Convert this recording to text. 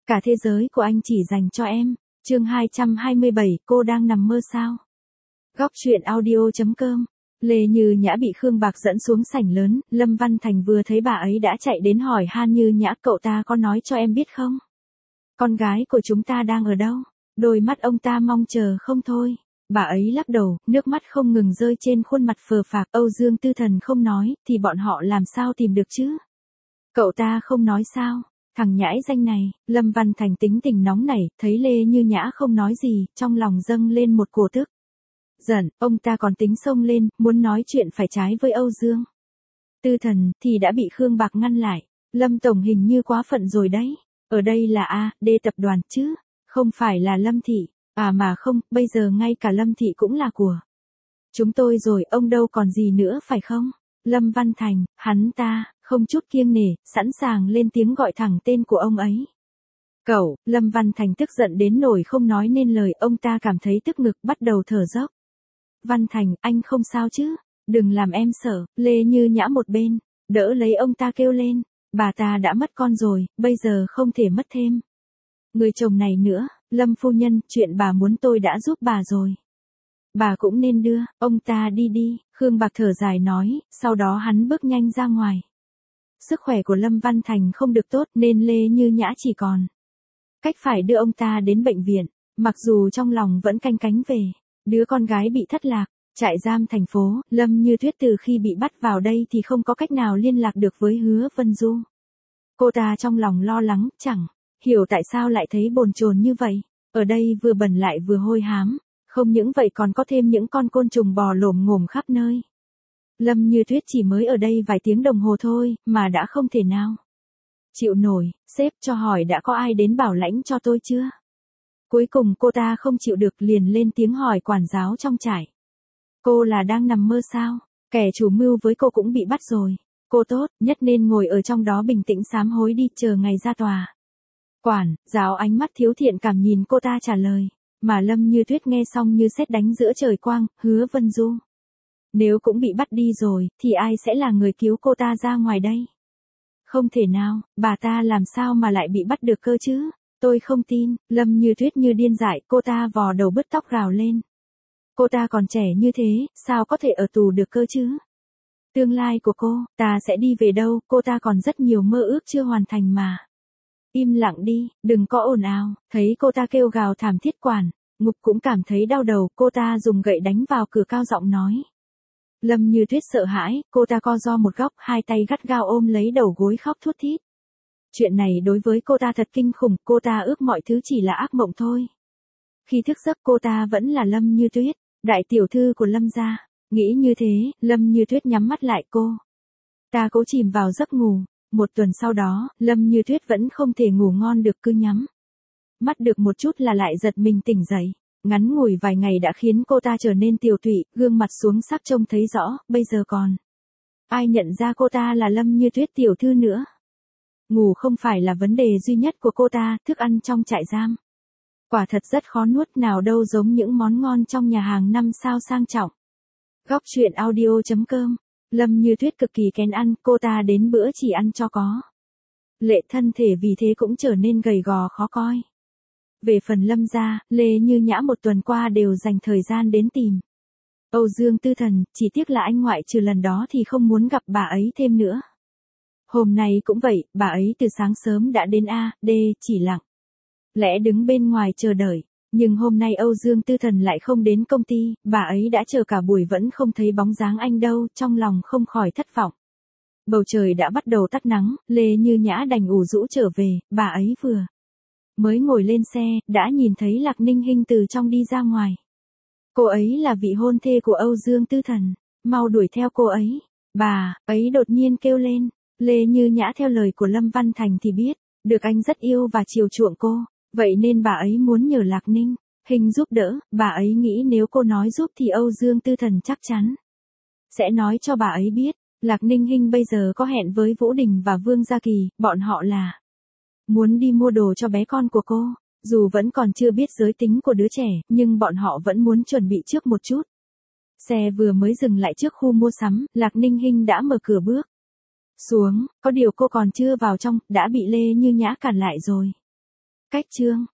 Cả thế giới của anh chỉ dành cho em. Chương 227, cô đang nằm mơ sao? Góc truyện audio.com. Lê Như Nhã bị Khương Bạc dẫn xuống sảnh lớn, Lâm Văn Thành vừa thấy bà ấy đã chạy đến hỏi han Như Nhã, cậu ta có nói cho em biết không? Con gái của chúng ta đang ở đâu? Đôi mắt ông ta mong chờ không thôi. Bà ấy lắc đầu, nước mắt không ngừng rơi trên khuôn mặt phờ phạc. Âu Dương Tư Thần không nói, thì bọn họ làm sao tìm được chứ? Cậu ta không nói sao? Thằng nhãi danh này. Lâm Văn Thành tính tình nóng nảy, thấy Lê Như Nhã không nói gì, trong lòng dâng lên một cổ tức giận. Ông ta còn tính xông lên, muốn nói chuyện phải trái với Âu Dương Tư Thần, thì đã bị Khương Bạc ngăn lại. Lâm tổng hình như quá phận rồi đấy. Ở đây là A, D tập đoàn chứ, không phải là Lâm thị. À mà không, bây giờ ngay cả Lâm thị cũng là của chúng tôi rồi, ông đâu còn gì nữa phải không? Lâm Văn Thành, hắn ta không chút kiêng nể, sẵn sàng lên tiếng gọi thẳng tên của ông ấy. Cậu. Lâm Văn Thành tức giận đến nỗi không nói nên lời, ông ta cảm thấy tức ngực, bắt đầu thở dốc. Văn Thành, anh không sao chứ? Đừng làm em sợ. Lê Như Nhã một bên đỡ lấy ông ta kêu lên, bà ta đã mất con rồi, bây giờ không thể mất thêm người chồng này nữa. Lâm phu nhân, chuyện bà muốn tôi đã giúp bà rồi. Bà cũng nên đưa ông ta đi đi. Khương Bạc thở dài nói, sau đó hắn bước nhanh ra ngoài. Sức khỏe của Lâm Văn Thành không được tốt nên Lê Như Nhã chỉ còn cách phải đưa ông ta đến bệnh viện, mặc dù trong lòng vẫn canh cánh về đứa con gái bị thất lạc. Trại giam thành phố, Lâm Như Tuyết từ khi bị bắt vào đây thì không có cách nào liên lạc được với Hứa Vân Du. Cô ta trong lòng lo lắng, chẳng hiểu tại sao lại thấy bồn chồn như vậy. Ở đây vừa bẩn lại vừa hôi hám, không những vậy còn có thêm những con côn trùng bò lổm ngổm khắp nơi. Lâm Như Tuyết chỉ mới ở đây vài tiếng đồng hồ thôi, mà đã không thể nào chịu nổi. Sếp cho hỏi đã có ai đến bảo lãnh cho tôi chưa? Cuối cùng cô ta không chịu được liền lên tiếng hỏi quản giáo trong trại. Cô là đang nằm mơ sao? Kẻ chủ mưu với cô cũng bị bắt rồi. Cô tốt nhất nên ngồi ở trong đó bình tĩnh sám hối đi, chờ ngày ra tòa. Quản giáo ánh mắt thiếu thiện cảm nhìn cô ta trả lời. Mà Lâm Như Tuyết nghe xong như sét đánh giữa trời quang. Hứa Vân Du nếu cũng bị bắt đi rồi, thì ai sẽ là người cứu cô ta ra ngoài đây? Không thể nào, bà ta làm sao mà lại bị bắt được cơ chứ? Tôi không tin. Lâm Như Tuyết như điên dại, cô ta vò đầu bứt tóc gào lên. Cô ta còn trẻ như thế, sao có thể ở tù được cơ chứ? Tương lai của cô, ta sẽ đi về đâu, cô ta còn rất nhiều mơ ước chưa hoàn thành mà. Im lặng đi, đừng có ồn ào. Thấy cô ta kêu gào thảm thiết, quản ngục cũng cảm thấy đau đầu, cô ta dùng gậy đánh vào cửa, cao giọng nói. Lâm Như Tuyết sợ hãi, cô ta co ro một góc, hai tay gắt gao ôm lấy đầu gối khóc thút thít. Chuyện này đối với cô ta thật kinh khủng, cô ta ước mọi thứ chỉ là ác mộng thôi. Khi thức giấc cô ta vẫn là Lâm Như Tuyết, đại tiểu thư của Lâm gia. Nghĩ như thế, Lâm Như Tuyết nhắm mắt lại, cô ta cố chìm vào giấc ngủ. Một tuần sau đó, Lâm Như Tuyết vẫn không thể ngủ ngon được, cứ nhắm mắt được một chút là lại giật mình tỉnh dậy. Ngắn ngủi vài ngày đã khiến cô ta trở nên tiều tụy, gương mặt xuống sắc trông thấy rõ, bây giờ còn ai nhận ra cô ta là Lâm Như Tuyết tiểu thư nữa. Ngủ không phải là vấn đề duy nhất của cô ta, thức ăn trong trại giam quả thật rất khó nuốt, nào đâu giống những món ngon trong nhà hàng 5 sao sang trọng. Góc truyện audio.com. Lâm Như Tuyết cực kỳ kén ăn, cô ta đến bữa chỉ ăn cho có lệ, thân thể vì thế cũng trở nên gầy gò khó coi. Về phần Lâm gia, Lê Như Nhã một tuần qua đều dành thời gian đến tìm Âu Dương Tư Thần, chỉ tiếc là anh ngoại trừ lần đó thì không muốn gặp bà ấy thêm nữa. Hôm nay cũng vậy, bà ấy từ sáng sớm đã đến A, D, chỉ lặng lẽ đứng bên ngoài chờ đợi. Nhưng hôm nay Âu Dương Tư Thần lại không đến công ty, bà ấy đã chờ cả buổi vẫn không thấy bóng dáng anh đâu, trong lòng không khỏi thất vọng. Bầu trời đã bắt đầu tắt nắng, Lê Như Nhã đành ủ rũ trở về, bà ấy vừa mới ngồi lên xe, đã nhìn thấy Lạc Ninh Hinh từ trong đi ra ngoài. Cô ấy là vị hôn thê của Âu Dương Tư Thần, mau đuổi theo cô ấy. Bà ấy đột nhiên kêu lên. Lê Như Nhã theo lời của Lâm Văn Thành thì biết được anh rất yêu và chiều chuộng cô, vậy nên bà ấy muốn nhờ Lạc Ninh Hinh giúp đỡ. Bà ấy nghĩ nếu cô nói giúp thì Âu Dương Tư Thần chắc chắn sẽ nói cho bà ấy biết, Lạc Ninh Hinh bây giờ có hẹn với Vũ Đình và Vương Gia Kỳ, bọn họ là muốn đi mua đồ cho bé con của cô. Dù vẫn còn chưa biết giới tính của đứa trẻ, nhưng bọn họ vẫn muốn chuẩn bị trước một chút. Xe vừa mới dừng lại trước khu mua sắm, Lạc Ninh Hinh đã mở cửa bước xuống, có điều cô còn chưa vào trong, đã bị Lê Như Nhã cản lại rồi. Cách chương